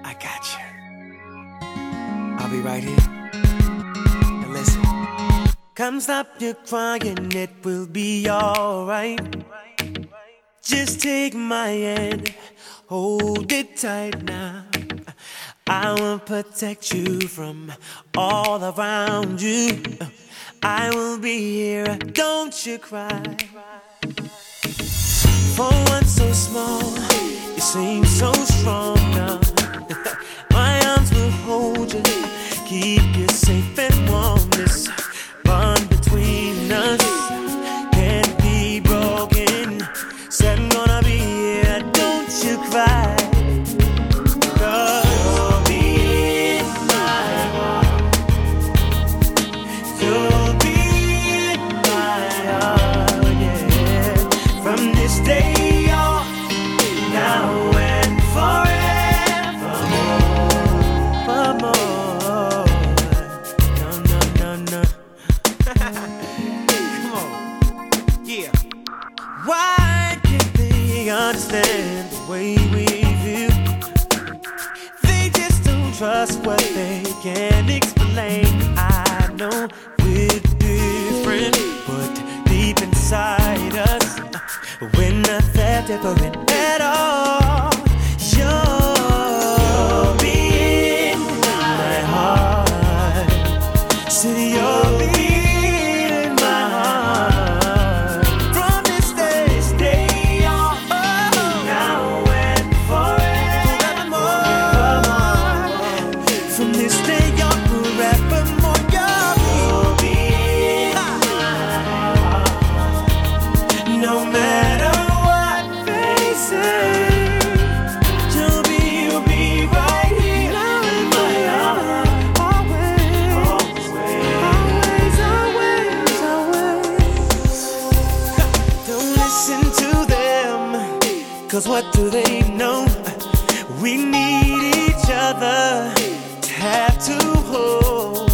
I got you. I'll be right here. Now listen. Come stop your crying, it will be alright. Just take my hand, hold it tight now. I will protect you from all around you. I will be here, don't you cry. For one so small, you seem so strong now. My arms will hold you, keep you safe and warm. This bond between us can't be broken. Said I'm gonna be here, don't you cry. Why can't they understand the way we view? They just don't trust what they can't explain. I know we're different, but deep inside us, we're not that different at all. You'll be in my heart. See, you'll be cause what do they know? We need each other to have to hold.